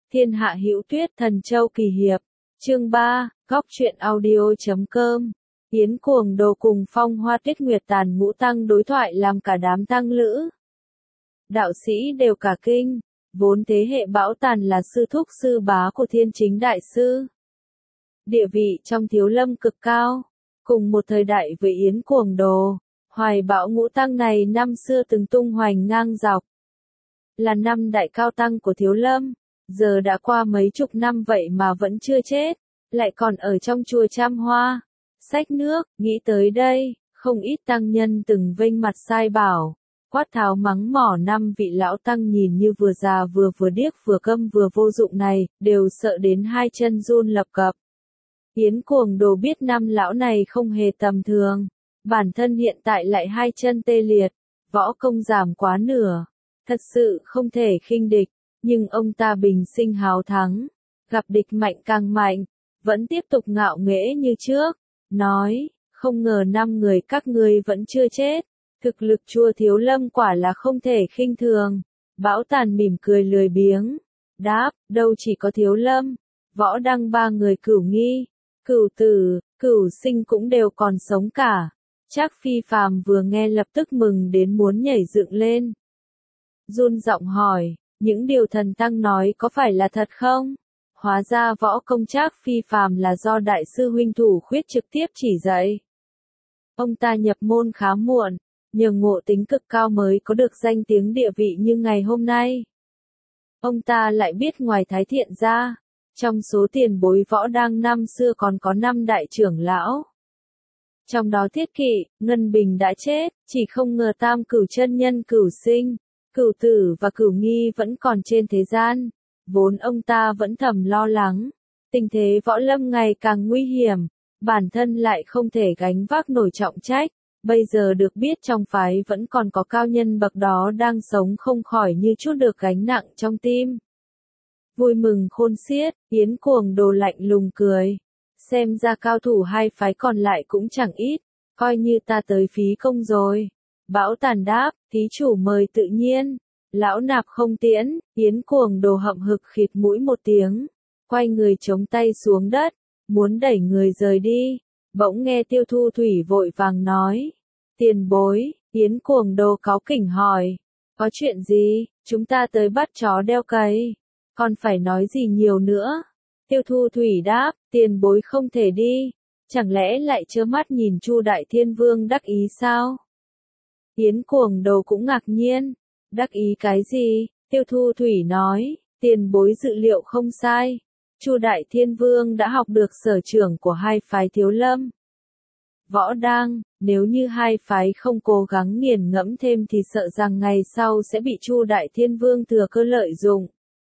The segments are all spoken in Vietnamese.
Thiên hạ hữu tuyết thần châu kỳ hiệp. Chương 3, góc truyện audio.com. Yến Cuồng Đồ cùng Phong Hoa Tuyết Nguyệt Tàn Ngũ Tăng đối thoại làm cả đám tăng lữ. Đạo sĩ đều cả kinh, vốn thế hệ Bão Tàn là sư thúc sư bá của Thiên Chính Đại Sư. Địa vị trong Thiếu Lâm cực cao, cùng một thời đại với Yến Cuồng Đồ, Hoài Bão Ngũ Tăng này năm xưa từng tung hoành ngang dọc. Là năm đại cao tăng của Thiếu Lâm, giờ đã qua mấy chục năm vậy mà vẫn chưa chết, lại còn ở trong chùa Trăm Hoa, xách nước. Nghĩ tới đây, không ít tăng nhân từng vênh mặt sai bảo, quát tháo mắng mỏ năm vị lão tăng nhìn như vừa già vừa điếc vừa câm vừa vô dụng này, đều sợ đến hai chân run lập cập. Yến Cuồng Đồ biết năm lão này không hề tầm thường, bản thân hiện tại lại hai chân tê liệt, võ công giảm quá nửa, thật sự không thể khinh địch, nhưng ông ta bình sinh hào thắng, gặp địch mạnh càng mạnh, vẫn tiếp tục ngạo nghễ như trước, nói, không ngờ 5 người các ngươi vẫn chưa chết, thực lực chùa Thiếu Lâm quả là không thể khinh thường. Bão Tàn mỉm cười lười biếng, đáp, đâu chỉ có Thiếu Lâm, Võ Đăng 3 người Cửu Nghi, Cửu Tử, Cửu Sinh cũng đều còn sống cả. Trác Phi Phàm vừa nghe lập tức mừng đến muốn nhảy dựng lên. Run giọng hỏi, những điều thần tăng nói có phải là thật không? Hóa ra võ công Trác Phi Phàm là do đại sư huynh Thủ Khuyết trực tiếp chỉ dạy. Ông ta nhập môn khá muộn, nhờ ngộ tính cực cao mới có được danh tiếng địa vị như ngày hôm nay. Ông ta lại biết ngoài Thái Thiện ra, trong số tiền bối Võ Đăng năm xưa còn có 5 đại trưởng lão. Trong đó Thiết Kỵ, Ngân Bình đã chết, chỉ không ngờ Tam Cửu chân nhân Cửu Sinh, Cửu Tử và Cửu Nghi vẫn còn trên thế gian. Vốn ông ta vẫn thầm lo lắng, tình thế võ lâm ngày càng nguy hiểm, bản thân lại không thể gánh vác nổi trọng trách, bây giờ được biết trong phái vẫn còn có cao nhân bậc đó đang sống không khỏi như chút được gánh nặng trong tim. Vui mừng khôn xiết, Yến Cuồng Đồ lạnh lùng cười, xem ra cao thủ hai phái còn lại cũng chẳng ít, coi như ta tới phí công rồi. Bão Tàn đáp, thí chủ mời tự nhiên. Lão nạp không tiễn. Yến Cuồng Đồ hậm hực khịt mũi một tiếng, quay người chống tay xuống đất, muốn đẩy người rời đi, bỗng nghe Tiêu Thu Thủy vội vàng nói, tiền bối. Yến Cuồng Đồ cáu kỉnh hỏi, có chuyện gì? Chúng ta tới bắt chó đeo cày, còn phải nói gì nhiều nữa? Tiêu Thu Thủy đáp, tiền bối không thể đi, chẳng lẽ lại trơ mắt nhìn Chu Đại Thiên Vương đắc ý sao? Yến Cuồng Đồ cũng ngạc nhiên, đắc ý cái gì? Tiêu Thu Thủy nói, tiền bối dự liệu không sai, Chu Đại Thiên Vương đã học được sở trường của hai phái Thiếu Lâm, Võ Đăng, nếu như hai phái không cố gắng nghiền ngẫm thêm thì sợ rằng ngày sau sẽ bị Chu Đại Thiên Vương thừa cơ lợi dụng.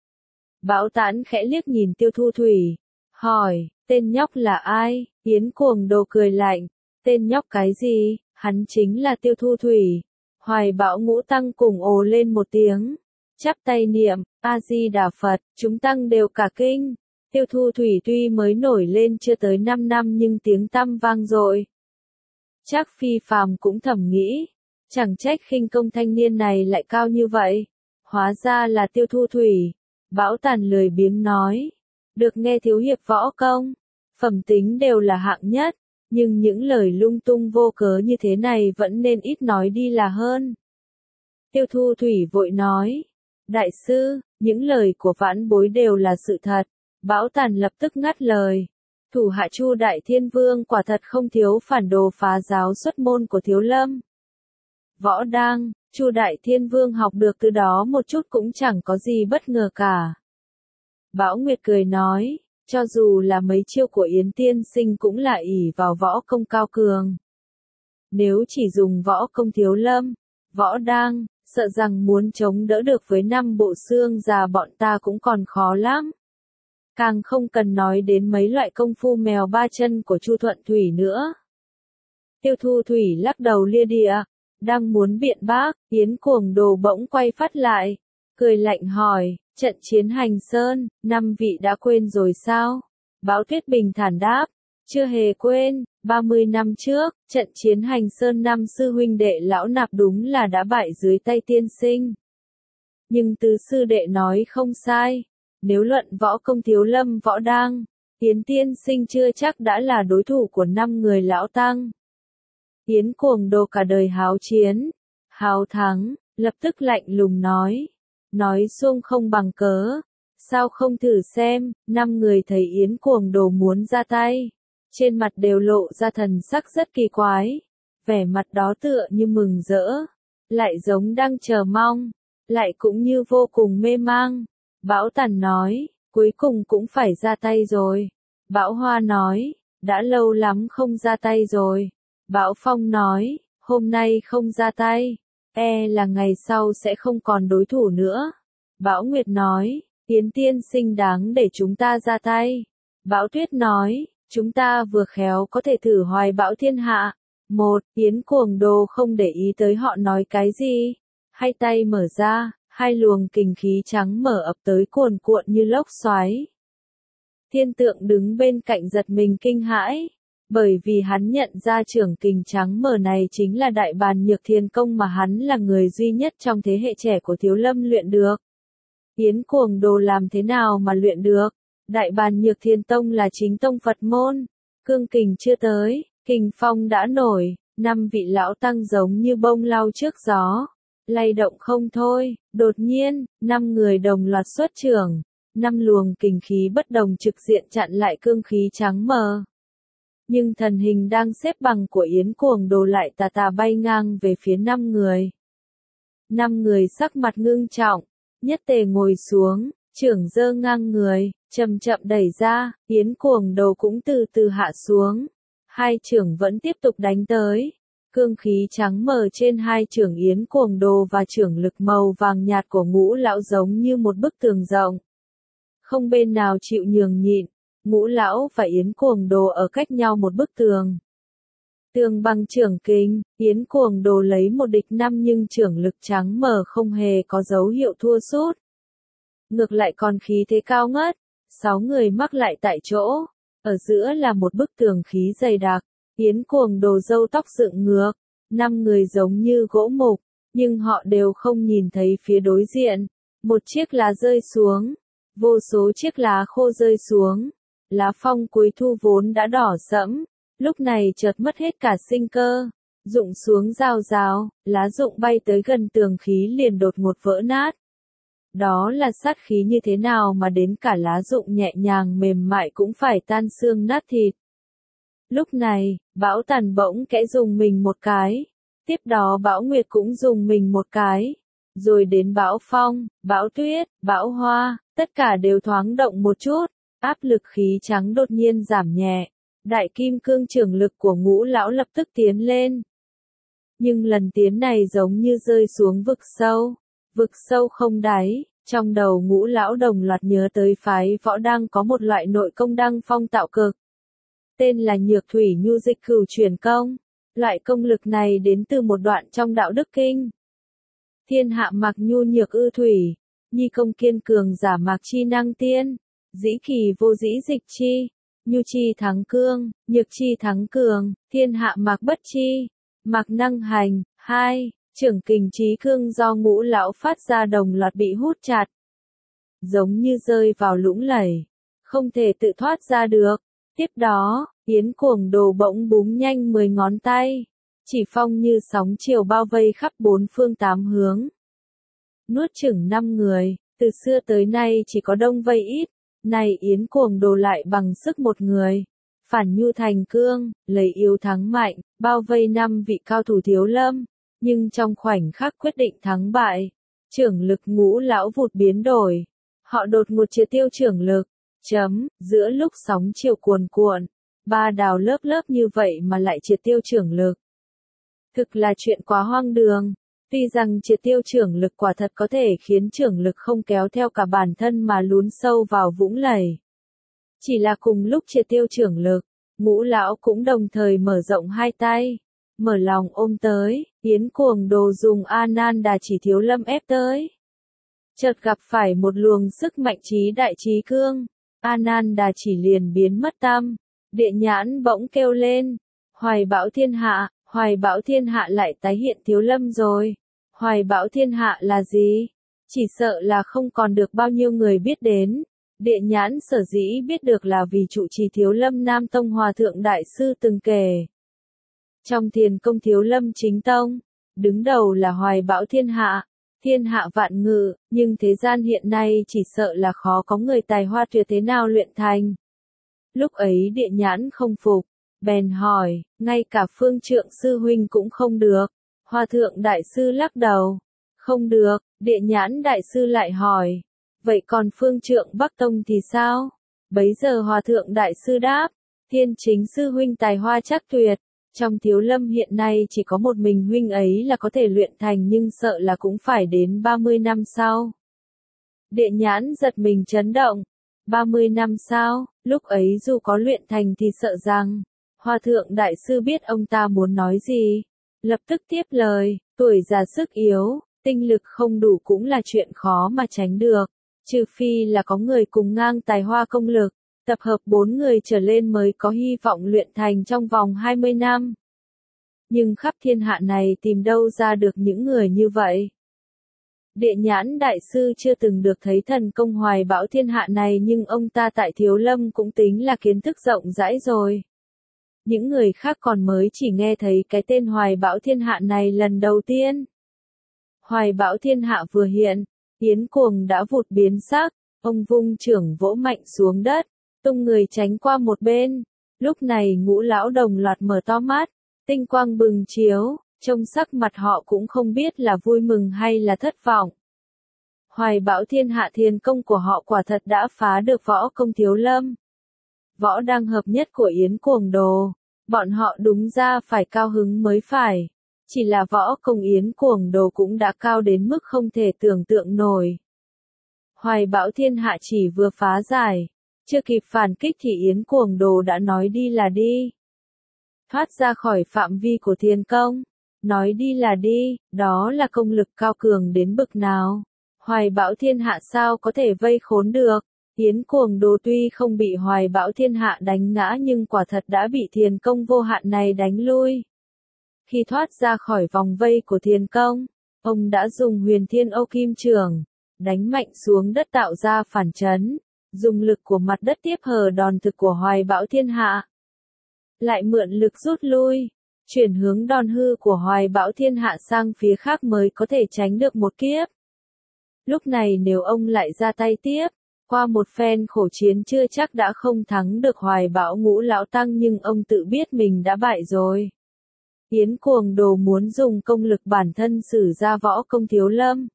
Bão Tán khẽ liếc nhìn Tiêu Thu Thủy, hỏi, tên nhóc là ai? Yến Cuồng Đồ cười lạnh, tên nhóc cái gì? Hắn chính là Tiêu Thu Thủy. Hoài Bão Ngũ Tăng cùng ồ lên một tiếng, chắp tay niệm, A-di-đà Phật, chúng tăng đều cả kinh. Tiêu Thu Thủy tuy mới nổi lên chưa tới 5 năm nhưng tiếng tăm vang dội. Trác Phi Phàm cũng thầm nghĩ, chẳng trách khinh công thanh niên này lại cao như vậy, hóa ra là Tiêu Thu Thủy. Bão Tàn lười biếng nói, được nghe thiếu hiệp võ công, phẩm tính đều là hạng nhất, nhưng những lời lung tung vô cớ như thế này vẫn nên ít nói đi là hơn. Tiêu Thu Thủy vội nói, đại sư, những lời của vãn bối đều là sự thật. Bão Tàn lập tức ngắt lời, thủ hạ Chu Đại Thiên Vương quả thật không thiếu phản đồ phá giáo xuất môn của Thiếu Lâm. Võ Đăng, Chu Đại Thiên Vương học được từ đó một chút cũng chẳng có gì bất ngờ cả. Bão Nguyệt cười nói, cho dù là mấy chiêu của Yến Tiên Sinh cũng là ỷ vào võ công cao cường. Nếu chỉ dùng võ công Thiếu Lâm, Võ Đăng, sợ rằng muốn chống đỡ được với 5 bộ xương già bọn ta cũng còn khó lắm. Càng không cần nói đến mấy loại công phu mèo ba chân của Chu Thuận Thủy nữa. Tiêu Thu Thủy lắc đầu lia địa, đang muốn biện bác, Yến Cuồng Đồ bỗng quay phát lại, cười lạnh hỏi, trận chiến Hành Sơn, 5 vị đã quên rồi sao? Bão Tuyết bình thản đáp, chưa hề quên, 30 năm trước, trận chiến Hành Sơn năm sư huynh đệ lão nạp đúng là đã bại dưới tay tiên sinh. Nhưng tứ sư đệ nói không sai, Nếu luận võ công Thiếu Lâm Võ Đang, Yến tiên sinh chưa chắc đã là đối thủ của 5 người lão tăng. Yến Cuồng Đồ cả đời háo chiến, háo thắng, lập tức lạnh lùng nói xuông không bằng cớ, sao không thử xem. 5 người thấy Yến Cuồng Đồ muốn ra tay, trên mặt đều lộ ra thần sắc rất kỳ quái, vẻ mặt đó tựa như mừng rỡ, lại giống đang chờ mong, lại cũng như vô cùng mê mang. Bảo Tần nói, cuối cùng cũng phải ra tay rồi. Bảo Hoa nói, đã lâu lắm không ra tay rồi. Bảo Phong nói, hôm nay không ra tay, là ngày sau sẽ không còn đối thủ nữa. Bảo Nguyệt nói, Yến tiên sinh đáng để chúng ta ra tay. Bảo Tuyết nói, chúng ta vừa khéo có thể thử hoài bão thiên hạ. Yến Cuồng Đồ không để ý tới họ nói cái gì, hai tay mở ra, hai luồng kình khí trắng mở ập tới cuồn cuộn như lốc xoáy. Thiên Tượng đứng bên cạnh giật mình kinh hãi, bởi vì hắn nhận ra trưởng kình trắng mở này chính là Đại Bàn Nhược Thiên Công mà hắn là người duy nhất trong thế hệ trẻ của Thiếu Lâm luyện được. Yến Cuồng Đồ làm thế nào mà luyện được? Đại Bàn Nhược Thiên Tông là chính tông Phật môn, cương kình chưa tới, kình phong đã nổi, 5 vị lão tăng giống như bông lau trước gió, lay động không thôi. Đột nhiên, 5 người đồng loạt xuất trưởng, 5 luồng kình khí bất đồng trực diện chặn lại cương khí trắng mờ. Nhưng thần hình đang xếp bằng của Yến Cuồng Đồ lại tà tà bay ngang về phía 5 người. 5 người sắc mặt ngưng trọng, nhất tề ngồi xuống, trưởng giơ ngang người, chậm chậm đẩy ra, Yến Cuồng Đồ cũng từ từ hạ xuống. Hai trưởng vẫn tiếp tục đánh tới. Cương khí trắng mờ trên hai trưởng Yến Cuồng Đồ và trưởng lực màu vàng nhạt của Ngũ lão giống như một bức tường rộng. Không bên nào chịu nhường nhịn, Ngũ lão và Yến Cuồng Đồ ở cách nhau một bức tường. Tường bằng trưởng kình, Yến Cuồng Đồ lấy một địch 5 nhưng trưởng lực trắng mờ không hề có dấu hiệu thua sút. Ngược lại còn khí thế cao ngất, 6 người mắc lại tại chỗ, ở giữa là một bức tường khí dày đặc. Yến Cuồng Đồ râu tóc dựng ngược, 5 người giống như gỗ mục, nhưng họ đều không nhìn thấy phía đối diện. Một chiếc lá rơi xuống, vô số chiếc lá khô rơi xuống, lá phong cuối thu vốn đã đỏ sẫm, lúc này chợt mất hết cả sinh cơ, rụng xuống rào rào, lá rụng bay tới gần tường khí liền đột ngột vỡ nát. Đó là sát khí như thế nào mà đến cả lá rụng nhẹ nhàng mềm mại cũng phải tan xương nát thịt. Lúc này, Bảo Tần bỗng kẽ dùng mình một cái, tiếp đó Bảo Nguyệt cũng dùng mình một cái, rồi đến Bảo Phong, Bảo Tuyết, Bảo Hoa, tất cả đều thoáng động một chút, áp lực khí trắng đột nhiên giảm nhẹ, đại kim cương trưởng lực của Ngũ lão lập tức tiến lên. Nhưng lần tiến này giống như rơi xuống vực sâu không đáy, trong đầu Ngũ lão đồng loạt nhớ tới phái Võ Đang có một loại nội công đăng phong tạo cực. Tên là Nhược Thủy Nhu Dịch Cửu Chuyển Công. Loại công lực này đến từ một đoạn trong Đạo Đức Kinh. Thiên hạ mạc nhu nhược ư thủy, nhi công kiên cường giả mạc chi năng tiên, dĩ kỳ vô dĩ dịch chi, nhu chi thắng cương, nhược chi thắng cường, thiên hạ mạc bất chi, mạc năng hành. 2. Trưởng kình trí cương do Ngũ lão phát ra đồng loạt bị hút chặt, giống như rơi vào lũng lầy, không thể tự thoát ra được. Tiếp đó, Yến Cuồng Đồ bỗng búng nhanh 10 ngón tay, chỉ phong như sóng chiều bao vây khắp 4 phương 8 hướng. Nuốt chửng 5 người, từ xưa tới nay chỉ có đông vây ít, này Yến Cuồng Đồ lại bằng sức một người, phản nhu thành cương, lấy yếu thắng mạnh, bao vây 5 vị cao thủ Thiếu Lâm, nhưng trong khoảnh khắc quyết định thắng bại, trưởng lực Ngũ lão vụt biến đổi, họ đột ngột triệt tiêu trưởng lực. Giữa lúc sóng chiều cuồn cuộn, ba đào lớp lớp như vậy mà lại triệt tiêu trưởng lực. Thực là chuyện quá hoang đường. Tuy rằng triệt tiêu trưởng lực quả thật có thể khiến trưởng lực không kéo theo cả bản thân mà lún sâu vào vũng lầy. Chỉ là cùng lúc triệt tiêu trưởng lực, Ngũ lão cũng đồng thời mở rộng hai tay, mở lòng ôm tới, Yến Cuồng Đồ dùng A Nan Đà Chỉ Thiếu Lâm ép tới. Chợt gặp phải một luồng sức mạnh trí đại trí cương. A Nan Đà Chỉ liền biến mất tâm, địa nhãn bỗng kêu lên, Hoài Bão Thiên Hạ lại tái hiện Thiếu Lâm rồi. Hoài Bão Thiên Hạ là gì? Chỉ sợ là không còn được bao nhiêu người biết đến. Địa Nhãn sở dĩ biết được là vì trụ trì Thiếu Lâm Nam Tông Hòa Thượng Đại Sư từng kể. Trong Thiền Công Thiếu Lâm Chính Tông, đứng đầu là hoài bão thiên hạ vạn ngự, nhưng thế gian hiện nay chỉ sợ là khó có người tài hoa tuyệt thế nào luyện thành. Lúc ấy Địa Nhãn không phục, bèn hỏi, ngay cả Phương Trượng Sư Huynh cũng không được. Hòa Thượng Đại Sư lắc đầu, không được. Địa Nhãn Đại Sư lại hỏi, vậy còn Phương Trượng Bắc Tông thì sao? Bấy giờ Hòa Thượng Đại Sư đáp, Thiên Chính Sư Huynh tài hoa chắc tuyệt. Trong Thiếu Lâm hiện nay chỉ có một mình huynh ấy là có thể luyện thành, nhưng sợ là cũng phải đến 30 năm sau. Địa Nhãn giật mình chấn động. 30 năm sau, lúc ấy dù có luyện thành thì sợ rằng, Hòa Thượng Đại Sư biết ông ta muốn nói gì. Lập tức tiếp lời, tuổi già sức yếu, tinh lực không đủ cũng là chuyện khó mà tránh được. Trừ phi là có người cùng ngang tài hoa công lực, tập hợp 4 người trở lên mới có hy vọng luyện thành trong vòng 20 năm. Nhưng khắp thiên hạ này tìm đâu ra được những người như vậy. Địa Nhãn Đại Sư chưa từng được thấy thần công hoài bão thiên hạ này, nhưng ông ta tại Thiếu Lâm cũng tính là kiến thức rộng rãi rồi. Những người khác còn mới chỉ nghe thấy cái tên hoài bão thiên hạ này lần đầu tiên. Hoài bão thiên hạ vừa hiện, Yến Cuồng đã vụt biến sắc, ông vung chưởng vỗ mạnh xuống đất, tung người tránh qua một bên. Lúc này Ngũ lão đồng loạt mở to mắt, tinh quang bừng chiếu, trông sắc mặt họ cũng không biết là vui mừng hay là thất vọng. Hoài bão thiên hạ thiền công của họ quả thật đã phá được võ công Thiếu Lâm. Võ đang hợp nhất của Yến Cuồng Đồ, bọn họ đúng ra phải cao hứng mới phải. Chỉ là võ công Yến Cuồng Đồ cũng đã cao đến mức không thể tưởng tượng nổi. Hoài bão thiên hạ chỉ vừa phá giải, chưa kịp phản kích thì Yến Cuồng Đồ đã nói đi là đi. Thoát ra khỏi phạm vi của thiền công, nói đi là đi, đó là công lực cao cường đến bực nào. Hoài bão thiên hạ sao có thể vây khốn được. Yến Cuồng Đồ tuy không bị hoài bão thiên hạ đánh ngã nhưng quả thật đã bị thiền công vô hạn này đánh lui. Khi thoát ra khỏi vòng vây của thiền công, ông đã dùng Huyền Thiên Âu Kim Chưởng, đánh mạnh xuống đất tạo ra phản chấn, dùng lực của mặt đất tiếp hờ đòn thực của hoài bão thiên hạ. Lại mượn lực rút lui, chuyển hướng đòn hư của hoài bão thiên hạ sang phía khác mới có thể tránh được một kiếp. Lúc này nếu ông lại ra tay tiếp, qua một phen khổ chiến chưa chắc đã không thắng được hoài bão Ngũ lão tăng, nhưng ông tự biết mình đã bại rồi. Yến Cuồng Đồ muốn dùng công lực bản thân sử ra võ công Thiếu Lâm.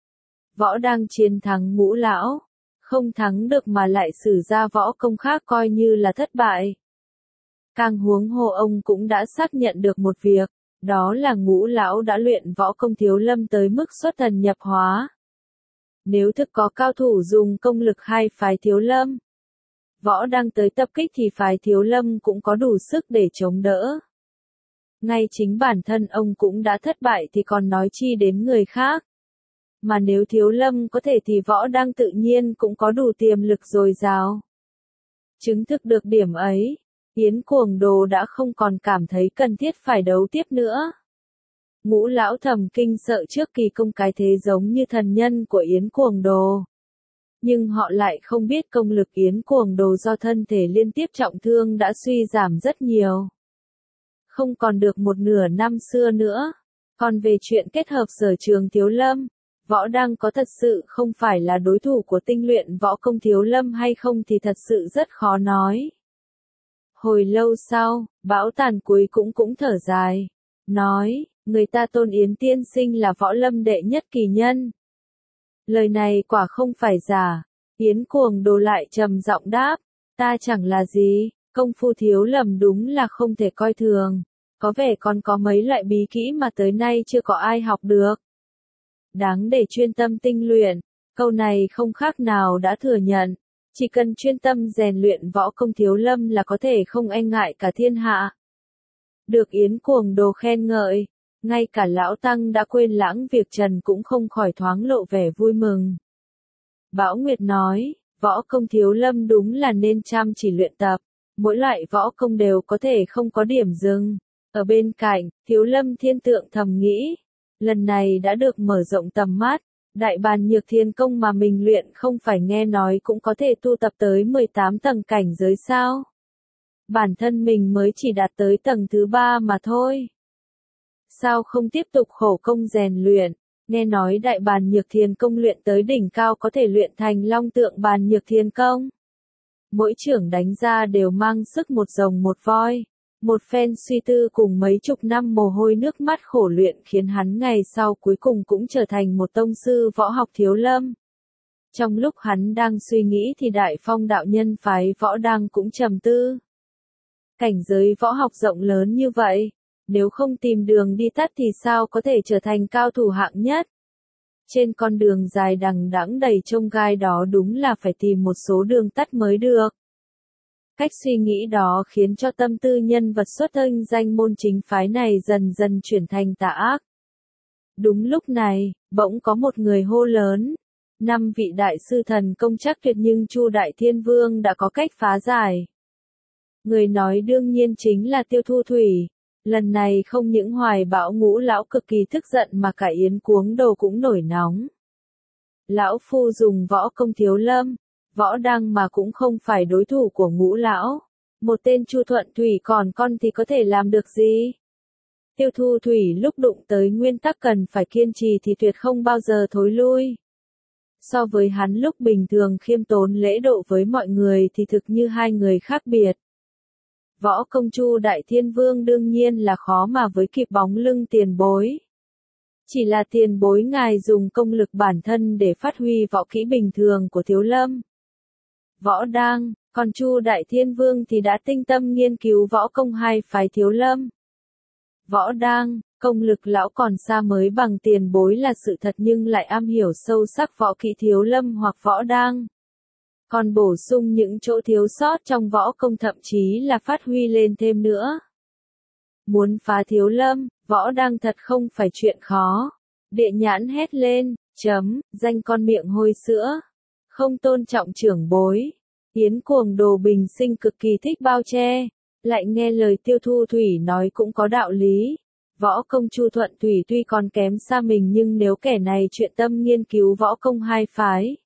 Võ đang chiến thắng Ngũ lão, không thắng được mà lại sử ra võ công khác coi như là thất bại. Càng huống hồ ông cũng đã xác nhận được một việc, đó là Ngũ lão đã luyện võ công Thiếu Lâm tới mức xuất thần nhập hóa. Nếu thực có cao thủ dùng công lực hai phái Thiếu Lâm, võ đang tới tập kích thì phái Thiếu Lâm cũng có đủ sức để chống đỡ. Ngay chính bản thân ông cũng đã thất bại thì còn nói chi đến người khác. Mà nếu Thiếu Lâm có thể thì võ đang tự nhiên cũng có đủ tiềm lực dồi dào. Chứng thực được điểm ấy, Yến Cuồng Đồ đã không còn cảm thấy cần thiết phải đấu tiếp nữa. Ngũ lão thầm kinh sợ trước kỳ công cái thế giống như thần nhân của Yến Cuồng Đồ. Nhưng họ lại không biết công lực Yến Cuồng Đồ do thân thể liên tiếp trọng thương đã suy giảm rất nhiều. Không còn được một nửa năm xưa nữa. Còn về chuyện kết hợp sở trường Thiếu Lâm, võ đang có thật sự không phải là đối thủ của tinh luyện võ công Thiếu Lâm hay không thì thật sự rất khó nói. Hồi lâu sau, Bão Tàn cuối cũng thở dài, nói, người ta tôn Yến tiên sinh là võ lâm đệ nhất kỳ nhân. Lời này quả không phải giả. Yến Cuồng Đồ lại trầm giọng đáp, ta chẳng là gì, công phu Thiếu Lâm đúng là không thể coi thường. Có vẻ còn có mấy loại bí kỹ mà tới nay chưa có ai học được. Đáng để chuyên tâm tinh luyện, câu này không khác nào đã thừa nhận. Chỉ cần chuyên tâm rèn luyện võ công Thiếu Lâm là có thể không e ngại cả thiên hạ. Được Yến Cuồng Đồ khen ngợi, ngay cả lão tăng đã quên lãng việc trần cũng không khỏi thoáng lộ vẻ vui mừng. Bảo Nguyệt nói, võ công Thiếu Lâm đúng là nên chăm chỉ luyện tập, mỗi loại võ công đều có thể không có điểm dừng. Ở bên cạnh, Thiếu Lâm Thiên Tượng thầm nghĩ, lần này đã được mở rộng tầm mắt, Đại bàn nhược thiên công mà mình luyện không phải nghe nói cũng có thể tu tập tới 18 tầng cảnh giới sao? Bản thân mình mới chỉ đạt tới tầng thứ 3 mà thôi. Sao không tiếp tục khổ công rèn luyện? Nghe nói đại bàn nhược thiên công luyện tới đỉnh cao có thể luyện thành long tượng bàn nhược thiên công. Mỗi chưởng đánh ra đều mang sức một rồng một voi. Một phen suy tư cùng mấy chục năm mồ hôi nước mắt khổ luyện khiến hắn ngày sau cuối cùng cũng trở thành một tông sư võ học thiếu lâm. Trong lúc hắn đang suy nghĩ thì Đại Phong đạo nhân phái Võ Đăng cũng trầm tư. Cảnh giới võ học rộng lớn như vậy, nếu không tìm đường đi tắt thì sao có thể trở thành cao thủ hạng nhất? Trên con đường dài đằng đẵng đầy chông gai đó đúng là phải tìm một số đường tắt mới được. Cách suy nghĩ đó khiến cho tâm tư nhân vật xuất thân danh môn chính phái này dần dần chuyển thành tà ác. Đúng lúc này, bỗng có một người hô lớn. 5 vị đại sư thần công chắc tuyệt nhưng Chu Đại Thiên Vương đã có cách phá giải. Người nói đương nhiên chính là Tiêu Thu Thủy. Lần này không những Hoài Bão Ngũ lão cực kỳ tức giận mà cả Yến Cuống Đồ cũng nổi nóng. Lão phu dùng võ công thiếu lâm, Võ Đăng mà cũng không phải đối thủ của Ngũ lão. Một tên Chu Thuận Thủy còn con thì có thể làm được gì? Tiêu Thu Thủy lúc đụng tới nguyên tắc cần phải kiên trì thì tuyệt không bao giờ thối lui. So với hắn lúc bình thường khiêm tốn lễ độ với mọi người thì thực như hai người khác biệt. Võ công Chu Đại Thiên Vương đương nhiên là khó mà với kịp bóng lưng tiền bối. Chỉ là tiền bối ngài dùng công lực bản thân để phát huy võ kỹ bình thường của thiếu lâm. Võ Đăng, còn Chu Đại Thiên Vương thì đã tinh tâm nghiên cứu võ công hai phái thiếu lâm. Võ Đăng, công lực lão còn xa mới bằng tiền bối là sự thật nhưng lại am hiểu sâu sắc võ kỹ thiếu lâm hoặc Võ Đăng. Còn bổ sung những chỗ thiếu sót trong võ công thậm chí là phát huy lên thêm nữa. Muốn phá thiếu lâm, Võ Đăng thật không phải chuyện khó. Địa Nhãn hét lên, danh con miệng hôi sữa. Không tôn trọng trưởng bối. Yến Cuồng Đồ bình sinh cực kỳ thích bao che. Lại nghe lời Tiêu Thu Thủy nói cũng có đạo lý. Võ công Chu Thuận Thủy tuy còn kém xa mình nhưng nếu kẻ này chuyện tâm nghiên cứu võ công hai phái,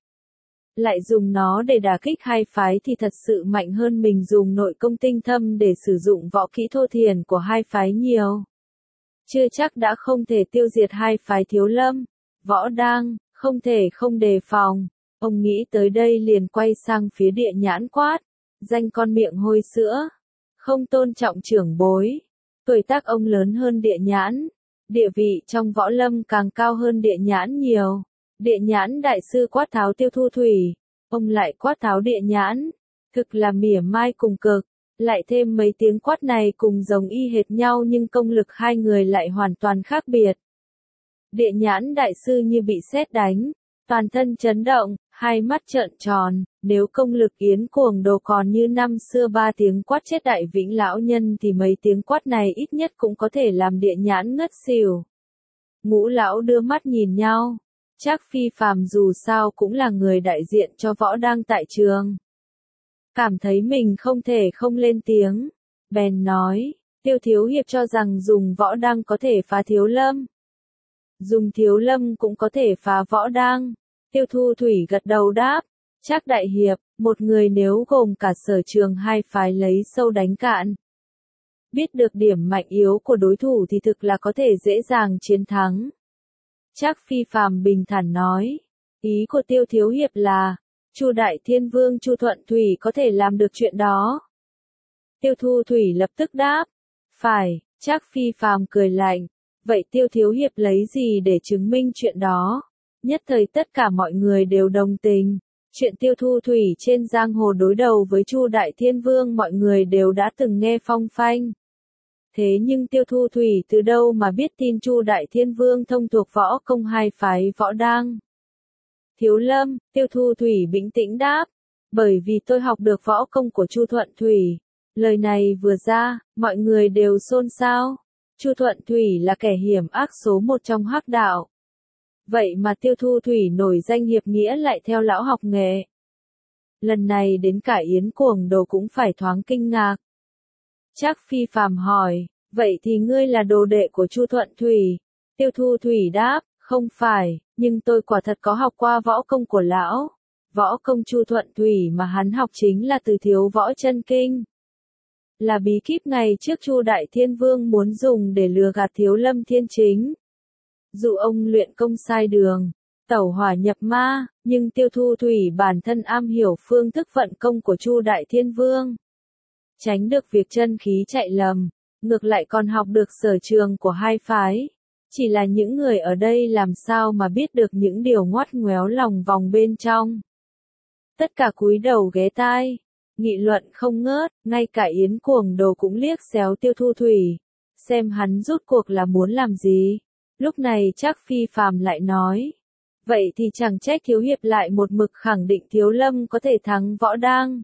lại dùng nó để đả kích hai phái thì thật sự mạnh hơn mình dùng nội công tinh thâm để sử dụng võ kỹ thô thiển của hai phái nhiều. Chưa chắc đã không thể tiêu diệt hai phái thiếu lâm. Võ Đăng, không thể không đề phòng. Ông nghĩ tới đây liền quay sang phía Địa Nhãn quát. Danh con miệng hôi sữa. Không tôn trọng trưởng bối. Tuổi tác ông lớn hơn Địa Nhãn. Địa vị trong võ lâm càng cao hơn Địa Nhãn nhiều. Địa Nhãn đại sư quát tháo Tiêu Thu Thủy. Ông lại quát tháo Địa Nhãn. Thực là mỉa mai cùng cực. Lại thêm mấy tiếng quát này cùng giống y hệt nhau nhưng công lực hai người lại hoàn toàn khác biệt. Địa Nhãn đại sư như bị sét đánh. Toàn thân chấn động, hai mắt trợn tròn, nếu công lực Yến Cuồng Đồ còn như năm xưa 3 tiếng quát chết Đại Vĩnh lão nhân thì mấy tiếng quát này ít nhất cũng có thể làm Địa Nhãn ngất xỉu. Ngũ lão đưa mắt nhìn nhau, Trác Phi Phàm dù sao cũng là người đại diện cho Võ Đăng tại trường. Cảm thấy mình không thể không lên tiếng, bèn nói, Tiêu thiếu hiệp cho rằng dùng Võ Đăng có thể phá thiếu lâm. Dùng thiếu lâm cũng có thể phá Võ Đăng. Tiêu Thu Thủy gật đầu đáp. Trác đại hiệp, một người nếu gồm cả sở trường hai phái lấy sâu đánh cạn. Biết được điểm mạnh yếu của đối thủ thì thực là có thể dễ dàng chiến thắng. Trác Phi Phàm bình thản nói. Ý của Tiêu thiếu hiệp là, Chu Đại Thiên Vương Chu Thuận Thủy có thể làm được chuyện đó. Tiêu Thu Thủy lập tức đáp. Phải, Trác Phi Phàm cười lạnh. Vậy Tiêu thiếu hiệp lấy gì để chứng minh chuyện đó? Nhất thời tất cả mọi người đều đồng tình. Chuyện Tiêu Thu Thủy trên giang hồ đối đầu với Chu Đại Thiên Vương mọi người đều đã từng nghe phong phanh. Thế nhưng Tiêu Thu Thủy từ đâu mà biết tin Chu Đại Thiên Vương thông thuộc võ công hai phái Võ Đăng? Thiếu lâm, Tiêu Thu Thủy bình tĩnh đáp. Bởi vì tôi học được võ công của Chu Thuận Thủy. Lời này vừa ra, mọi người đều xôn xao. Chu Thuận Thủy là kẻ hiểm ác số một trong hắc đạo. Vậy mà Tiêu Thu Thủy nổi danh hiệp nghĩa lại theo lão học nghệ. Lần này đến cả Yến Cuồng Đồ cũng phải thoáng kinh ngạc. Trác Phi Phàm hỏi, vậy thì ngươi là đồ đệ của Chu Thuận Thủy? Tiêu Thu Thủy đáp, không phải, Nhưng tôi quả thật có học qua võ công của lão. Võ công Chu Thuận Thủy mà hắn học chính là từ Thiếu Võ Chân Kinh. Là bí kíp ngày trước Chu Đại Thiên Vương muốn dùng để lừa gạt Thiếu Lâm Thiên Chính. Dụ ông luyện công sai đường, tẩu hỏa nhập ma, nhưng Tiêu Thu Thủy bản thân am hiểu phương thức vận công của Chu Đại Thiên Vương. Tránh được việc chân khí chạy lầm, ngược lại còn học được sở trường của hai phái. Chỉ là những người ở đây làm sao mà biết được những điều ngoắt ngoéo lòng vòng bên trong. Tất cả cúi đầu ghé tai, nghị luận không ngớt, ngay cả Yến Cuồng Đồ cũng liếc xéo Tiêu Thu Thủy, xem hắn rút cuộc là muốn làm gì. Lúc này Trác Phi Phàm lại nói, vậy thì chẳng trách Thiếu Hiệp lại một mực khẳng định Thiếu Lâm có thể thắng Võ Đăng.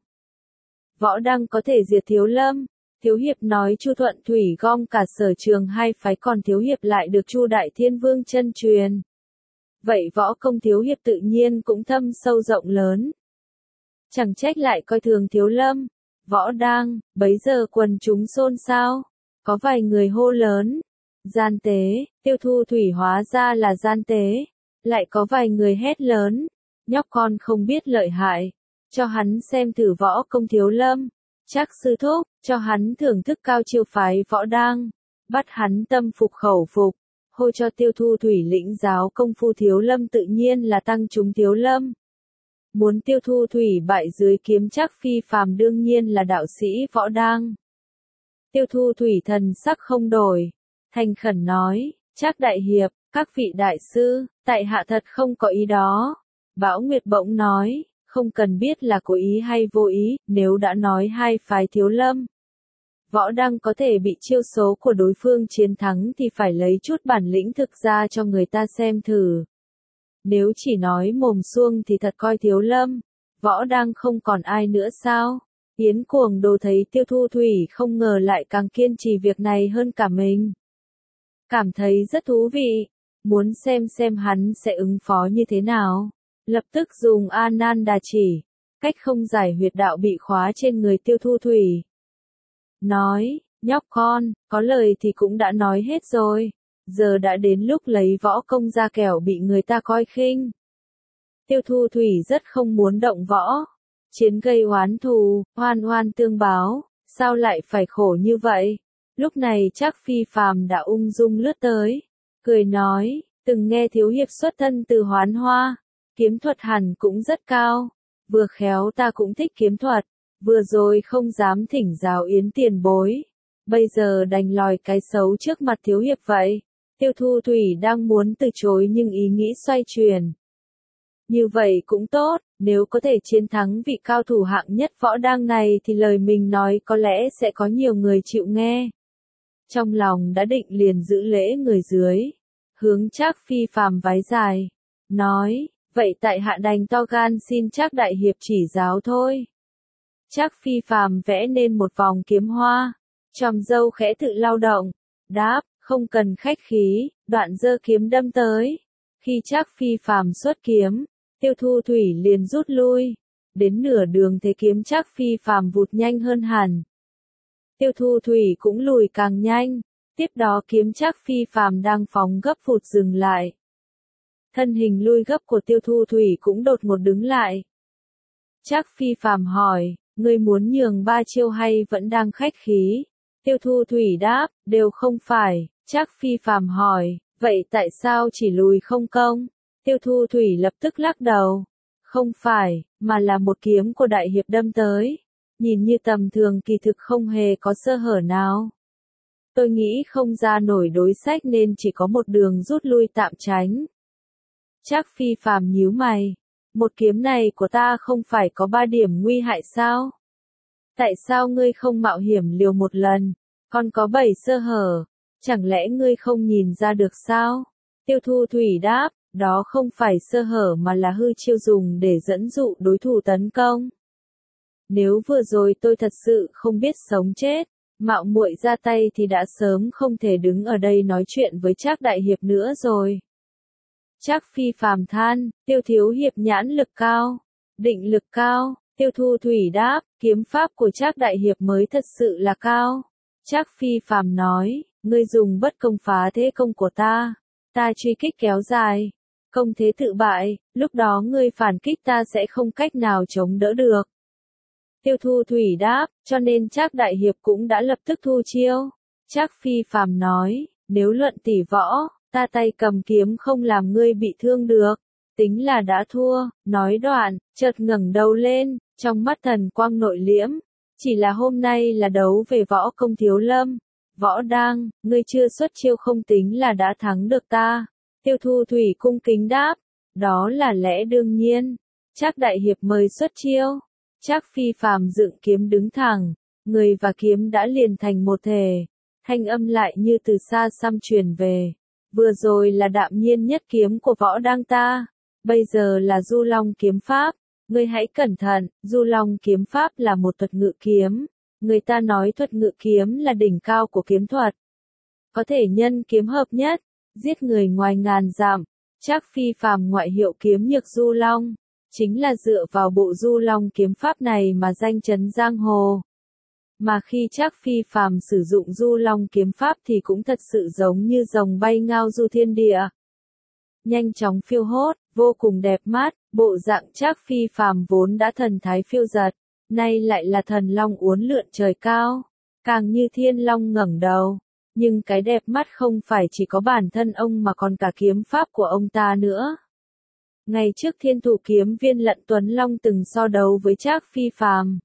Võ Đăng có thể diệt Thiếu Lâm. Thiếu Hiệp nói Chu Thuận Thủy gom cả sở trường hai phái, còn Thiếu Hiệp lại được Chu Đại Thiên Vương chân truyền. Vậy võ công Thiếu Hiệp tự nhiên cũng thâm sâu rộng lớn. Chẳng trách lại coi thường Thiếu Lâm. Võ Đăng, bấy giờ quần chúng xôn xao. Có vài người hô lớn. Gian tế, Tiêu Thu Thủy hóa ra là gian tế. Lại có vài người hét lớn. Nhóc con không biết lợi hại. Cho hắn xem thử võ công Thiếu Lâm. Trác sư thúc, cho hắn thưởng thức cao chiêu phái Võ Đăng. Bắt hắn tâm phục khẩu phục. Hô cho Tiêu Thu Thủy lĩnh giáo công phu Thiếu Lâm, tự nhiên là tăng chúng Thiếu Lâm. Muốn Tiêu Thu Thủy bại dưới kiếm Trác Phi Phàm đương nhiên là đạo sĩ Võ Đăng. Tiêu Thu Thủy thần sắc không đổi, thành khẩn nói, Trác đại hiệp, các vị đại sư, tại hạ thật không có ý đó. Bảo Nguyệt bỗng nói, không cần biết là cố ý hay vô ý, nếu đã nói hai phái Thiếu Lâm, Võ Đăng có thể bị chiêu số của đối phương chiến thắng thì phải lấy chút bản lĩnh thực ra cho người ta xem thử. Nếu chỉ nói mồm suông thì thật coi Thiếu Lâm, Võ Đăng không còn ai nữa sao? Yến Cuồng Đồ thấy Tiêu Thu Thủy không ngờ lại càng kiên trì việc này hơn cả mình. Cảm thấy rất thú vị, muốn xem hắn sẽ ứng phó như thế nào. Lập tức dùng A Nan Đà chỉ, cách không giải huyệt đạo bị khóa trên người Tiêu Thu Thủy. Nói, nhóc con, có lời thì cũng đã nói hết rồi. Giờ đã đến lúc lấy võ công ra kẻo bị người ta coi khinh. Tiêu Thu Thủy rất không muốn động võ. Chiến gây oán thù, oan oan tương báo, sao lại phải khổ như vậy? Lúc này Trác Phi Phàm đã ung dung lướt tới, cười nói, từng nghe Thiếu Hiệp xuất thân từ Hoán Hoa, kiếm thuật hẳn cũng rất cao. Vừa khéo ta cũng thích kiếm thuật, vừa rồi không dám thỉnh giáo Yến tiền bối. Bây giờ đành lòi cái xấu trước mặt Thiếu Hiệp vậy. Tiêu Thu Thủy đang muốn từ chối nhưng ý nghĩ xoay chuyển. Như vậy cũng tốt, nếu có thể chiến thắng vị cao thủ hạng nhất Võ Đăng này thì lời mình nói có lẽ sẽ có nhiều người chịu nghe. Trong lòng đã định liền giữ lễ người dưới, hướng Trác Phi Phàm vái dài, nói, vậy tại hạ đành to gan xin Trác đại hiệp chỉ giáo thôi. Trác Phi Phàm vẽ nên một vòng kiếm hoa, chòm râu khẽ tự lao động, đáp, không cần khách khí, đoạn giơ kiếm đâm tới. Khi Trác Phi Phàm xuất kiếm, Tiêu Thu Thủy liền rút lui. Đến nửa đường thế kiếm Trác Phi Phàm vụt nhanh hơn hẳn. Tiêu Thu Thủy cũng lùi càng nhanh, tiếp đó kiếm Trác Phi Phàm đang phóng gấp vụt dừng lại. Thân hình lui gấp của Tiêu Thu Thủy cũng đột ngột đứng lại. Trác Phi Phàm hỏi, ngươi muốn nhường ba chiêu hay vẫn đang khách khí? Tiêu Thu Thủy đáp, đều không phải. Trác Phi Phàm hỏi, vậy tại sao chỉ lùi không công? Tiêu Thu Thủy lập tức lắc đầu. Không phải, mà là một kiếm của đại hiệp đâm tới. Nhìn như tầm thường kỳ thực không hề có sơ hở nào. Tôi nghĩ không ra nổi đối sách nên chỉ có một đường rút lui tạm tránh. Trác Phi Phàm nhíu mày. Một kiếm này của ta không phải có 3 điểm nguy hại sao? Tại sao ngươi không mạo hiểm liều một lần? Còn có 7 sơ hở. Chẳng lẽ ngươi không nhìn ra được sao? Tiêu Thu Thủy đáp, đó không phải sơ hở mà là hư chiêu dùng để dẫn dụ đối thủ tấn công. Nếu vừa rồi tôi thật sự không biết sống chết, mạo muội ra tay thì đã sớm không thể đứng ở đây nói chuyện với Trác đại hiệp nữa rồi. Trác Phi Phàm than, Tiêu thiếu hiệp nhãn lực cao, định lực cao. Tiêu Thu Thủy đáp, kiếm pháp của Trác đại hiệp mới thật sự là cao. Trác Phi Phàm nói, ngươi dùng bất công phá thế công của ta truy kích kéo dài, Công thế tự bại, lúc đó ngươi phản kích ta sẽ không cách nào chống đỡ được. Tiêu Thu Thủy đáp, cho nên Trác đại hiệp cũng đã lập tức thu chiêu. Trác Phi Phàm nói, nếu luận tỷ võ, ta tay cầm kiếm không làm ngươi bị thương được, tính là đã thua. Nói đoạn, chợt ngẩng đầu lên, trong mắt thần quang nội liễm. Chỉ là hôm nay là đấu về võ công thiếu lâm. Võ đang, ngươi chưa xuất chiêu không tính là đã thắng được ta. Tiêu Thu Thủy cung kính đáp, đó là lẽ đương nhiên. Trác đại hiệp mời xuất chiêu. Trác Phi Phàm dựng kiếm đứng thẳng, người và kiếm đã liền thành một thể. Thanh âm lại như từ xa xăm truyền về. Vừa rồi là đạm nhiên nhất kiếm của võ đang ta, bây giờ là Du Long kiếm pháp. Ngươi hãy cẩn thận, Du Long kiếm pháp là một thuật ngự kiếm. Người ta nói thuật ngự kiếm là đỉnh cao của kiếm thuật. Có thể nhân kiếm hợp nhất, giết người ngoài ngàn dặm. Trác Phi Phàm ngoại hiệu kiếm nhược Du Long, chính là dựa vào bộ Du Long kiếm pháp này mà danh chấn giang hồ. Mà khi Trác Phi Phàm sử dụng Du Long kiếm pháp thì cũng thật sự giống như rồng bay ngao du thiên địa. Nhanh chóng phiêu hốt, vô cùng đẹp mắt, bộ dạng Trác Phi Phàm vốn đã thần thái phiêu dật, nay lại là thần long uốn lượn trời cao, càng như thiên long ngẩng đầu. Nhưng cái đẹp mắt không phải chỉ có bản thân ông mà còn cả kiếm pháp của ông ta nữa. Ngày trước Thiên Thủ kiếm viên Lận Tuấn Long từng so đấu với Trác Phi Phàm.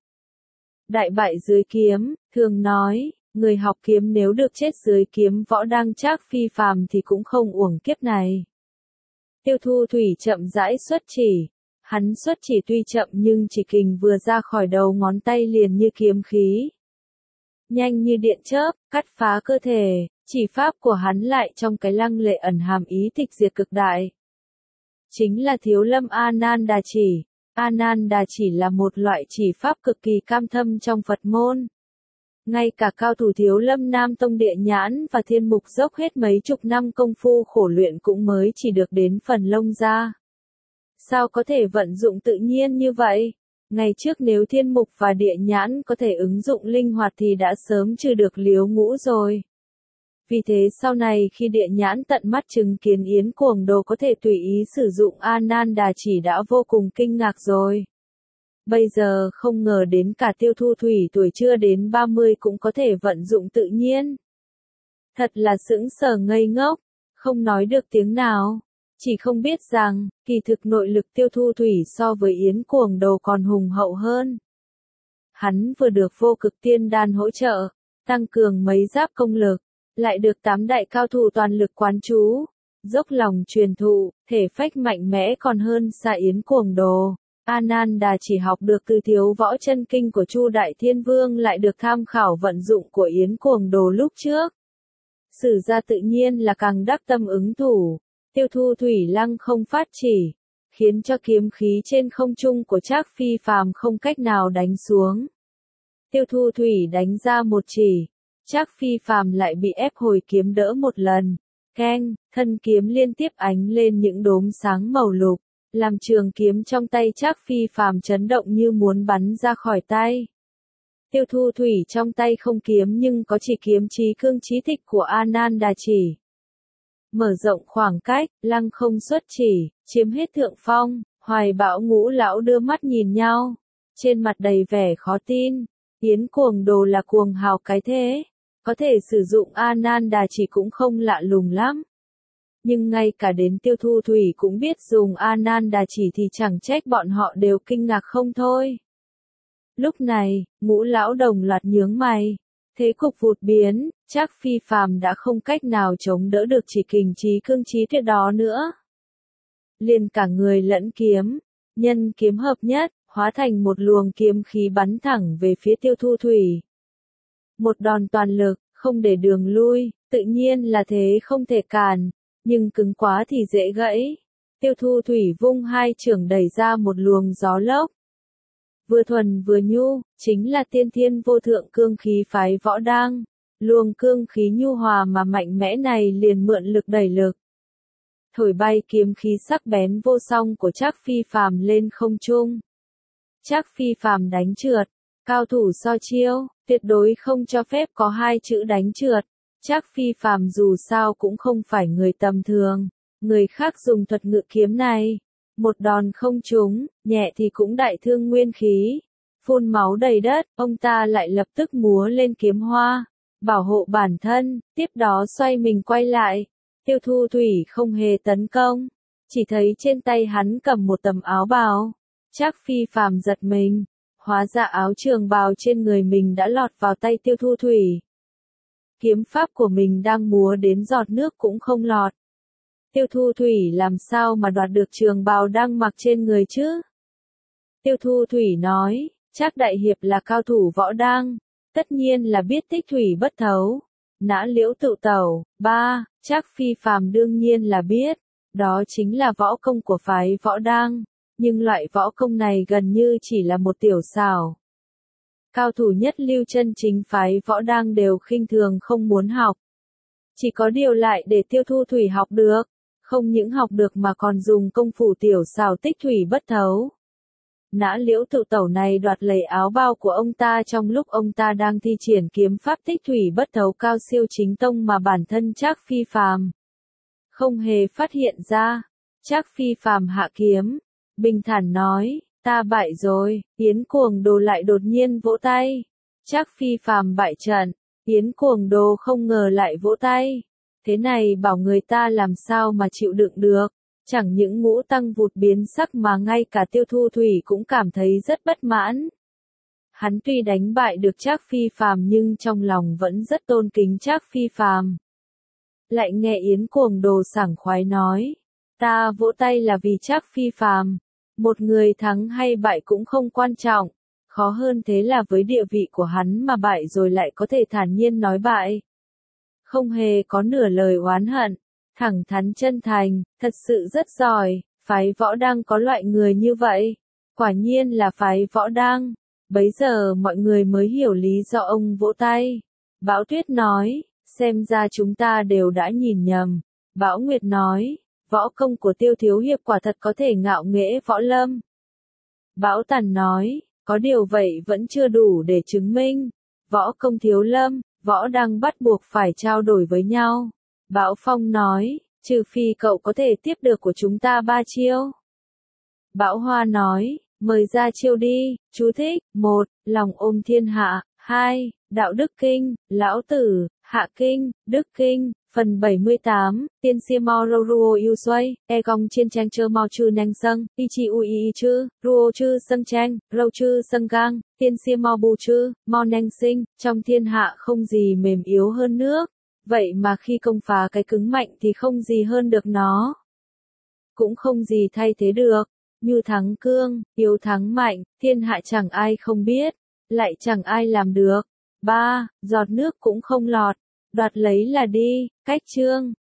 Đại bại dưới kiếm, thường nói, người học kiếm nếu được chết dưới kiếm võ đang Trác Phi Phàm thì cũng không uổng kiếp này. Tiêu Thu Thủy chậm rãi xuất chỉ. Hắn xuất chỉ tuy chậm nhưng chỉ kình vừa ra khỏi đầu ngón tay liền như kiếm khí. Nhanh như điện chớp, cắt phá cơ thể, chỉ pháp của hắn lại trong cái lăng lệ ẩn hàm ý tịch diệt cực đại. Chính là Thiếu Lâm A Nan Đà Chỉ. A Nan Đà Chỉ là một loại chỉ pháp cực kỳ cam thâm trong Phật môn. Ngay cả cao thủ Thiếu Lâm Nam Tông Địa Nhãn và Thiên Mục dốc hết mấy chục năm công phu khổ luyện cũng mới chỉ được đến phần lông ra. Sao có thể vận dụng tự nhiên như vậy? Ngày trước nếu Thiên Mục và Địa Nhãn có thể ứng dụng linh hoạt thì đã sớm trừ được Liếu Ngũ rồi. Vì thế sau này khi Địa Nhãn tận mắt chứng kiến Yến Cuồng Đồ có thể tùy ý sử dụng A Nan Đà Chỉ đã vô cùng kinh ngạc rồi. Bây giờ không ngờ đến cả Tiêu Thu Thủy tuổi chưa đến 30 cũng có thể vận dụng tự nhiên. Thật là sững sờ ngây ngốc, không nói được tiếng nào. Chỉ không biết rằng, kỳ thực nội lực Tiêu Thu Thủy so với Yến Cuồng Đồ còn hùng hậu hơn. Hắn vừa được vô cực tiên đan hỗ trợ, tăng cường mấy giáp công lực, lại được 8 đại cao thủ toàn lực quán chú, dốc lòng truyền thụ, thể phách mạnh mẽ còn hơn xa Yến Cuồng Đồ. A Nan Đà Chỉ học được từ Thiếu Võ Chân Kinh của Chu Đại Thiên Vương lại được tham khảo vận dụng của Yến Cuồng Đồ lúc trước. Sử ra tự nhiên là càng đắc tâm ứng thủ. Tiêu Thu Thủy lăng không phát chỉ, khiến cho kiếm khí trên không trung của Trác Phi Phàm không cách nào đánh xuống. Tiêu Thu Thủy đánh ra một chỉ, Trác Phi Phàm lại bị ép hồi kiếm đỡ một lần. Keng, thân kiếm liên tiếp ánh lên những đốm sáng màu lục, làm trường kiếm trong tay Trác Phi Phàm chấn động như muốn bắn ra khỏi tay. Tiêu Thu Thủy trong tay không kiếm nhưng có chỉ kiếm chí cương chí thịch của A Nan Đà Chỉ. Mở rộng khoảng cách, lăng không xuất chỉ, chiếm hết thượng phong. Hoài Bão Ngũ lão đưa mắt nhìn nhau, trên mặt đầy vẻ khó tin. Yến Cuồng Đồ là cuồng hào cái thế, có thể sử dụng A Nan Đà Chỉ cũng không lạ lùng lắm. Nhưng ngay cả đến Tiêu Thu Thủy cũng biết dùng A Nan Đà Chỉ thì chẳng trách bọn họ đều kinh ngạc không thôi. Lúc này, Ngũ lão đồng loạt nhướng mày. Thế cục vụt biến, Trác Phi Phàm đã không cách nào chống đỡ được chỉ kình chí cương chí tuyệt đó nữa. Liền cả người lẫn kiếm, nhân kiếm hợp nhất, hóa thành một luồng kiếm khí bắn thẳng về phía Tiêu Thu Thủy. Một đòn toàn lực, không để đường lui, tự nhiên là thế không thể cản, nhưng cứng quá thì dễ gãy. Tiêu Thu Thủy vung hai chưởng đẩy ra một luồng gió lốc. Vừa thuần vừa nhu, chính là tiên thiên vô thượng cương khí phái Võ Đang. Luồng cương khí nhu hòa mà mạnh mẽ này liền mượn lực đẩy lực, thổi bay kiếm khí sắc bén vô song của Trác Phi Phàm lên không trung. Trác Phi Phàm đánh trượt, cao thủ so chiêu, tuyệt đối không cho phép có hai chữ đánh trượt. Trác Phi Phàm dù sao cũng không phải người tầm thường, Người khác dùng thuật ngự kiếm này, một đòn không trúng, nhẹ thì cũng đại thương nguyên khí. Phun máu đầy đất, ông ta lại lập tức múa lên kiếm hoa, bảo hộ bản thân, tiếp đó xoay mình quay lại. Tiêu Thu Thủy không hề tấn công, chỉ thấy trên tay hắn cầm một tấm áo bào. Trác Phi Phàm giật mình, hóa ra áo trường bào trên người mình đã lọt vào tay Tiêu Thu Thủy. Kiếm pháp của mình đang múa đến giọt nước cũng không lọt. Tiêu Thu Thủy làm sao mà đoạt được trường bào đang mặc trên người chứ? Tiêu Thu Thủy nói, Trác đại hiệp là cao thủ võ đang, tất nhiên là biết tích thủy bất thấu. Nã liễu tự tẩu, Trác Phi Phàm đương nhiên là biết, đó chính là võ công của phái võ đang, nhưng loại võ công này gần như chỉ là một tiểu xảo. Cao thủ nhất lưu chân chính phái võ đang đều khinh thường không muốn học. Chỉ có điều lại để Tiêu Thu Thủy học được, không những học được mà còn dùng công phu tiểu xảo tích thủy bất thấu. Nã liễu tự tẩu này đoạt lấy áo bao của ông ta trong lúc ông ta đang thi triển kiếm pháp tích thủy bất thấu cao siêu chính tông mà bản thân Trác Phi Phàm không hề phát hiện ra. Trác Phi Phàm hạ kiếm, bình thản nói, ta bại rồi. Yến Cuồng Đồ lại đột nhiên vỗ tay. Trác Phi Phàm bại trận, Yến Cuồng Đồ không ngờ lại vỗ tay. Thế này bảo người ta làm sao mà chịu đựng được. Chẳng những ngũ tăng vụt biến sắc mà ngay cả Tiêu Thu Thủy cũng cảm thấy rất bất mãn. Hắn tuy đánh bại được Trác Phi Phàm nhưng trong lòng vẫn rất tôn kính Trác Phi Phàm. Lại nghe Yến Cuồng Đồ sảng khoái nói, ta vỗ tay là vì Trác Phi Phàm, một người thắng hay bại cũng không quan trọng, khó hơn thế là với địa vị của hắn mà bại rồi lại có thể thản nhiên nói bại. Không hề có nửa lời oán hận, thẳng thắn chân thành, thật sự rất giỏi, phái võ đang có loại người như vậy, quả nhiên là phái võ đang. Bấy giờ mọi người mới hiểu lý do ông vỗ tay. Bão Tuyết nói, xem ra chúng ta đều đã nhìn nhầm. Bão Nguyệt nói, võ công của Tiêu thiếu hiệp quả thật có thể ngạo nghễ võ lâm. Bão Tần nói, có điều vậy vẫn chưa đủ để chứng minh. Võ công thiếu lâm, võ đang bắt buộc phải trao đổi với nhau. Bão Phong nói, trừ phi cậu có thể tiếp được của chúng ta 3 chiêu. Bão Hoa nói, mời ra chiêu đi. Chú thích, 1. Lòng ôm thiên hạ. 2. Đạo đức kinh, lão tử, hạ kinh, đức kinh. Phần 78, tiên sia mo rô ruo yu xoay, e gong chiên trang chơ mo chư nanh sâng, y chi u y chư, ruo chư sâng trang, râu chư sâng gang, tiên sia mo bu chư, mo nanh sinh, trong thiên hạ không gì mềm yếu hơn nước. Vậy mà khi công phá cái cứng mạnh thì không gì hơn được nó. Cũng không gì thay thế được. Như thắng cương, yếu thắng mạnh, thiên hạ chẳng ai không biết, lại chẳng ai làm được. 3. Giọt nước cũng không lọt, đoạt lấy là đi. Cách chương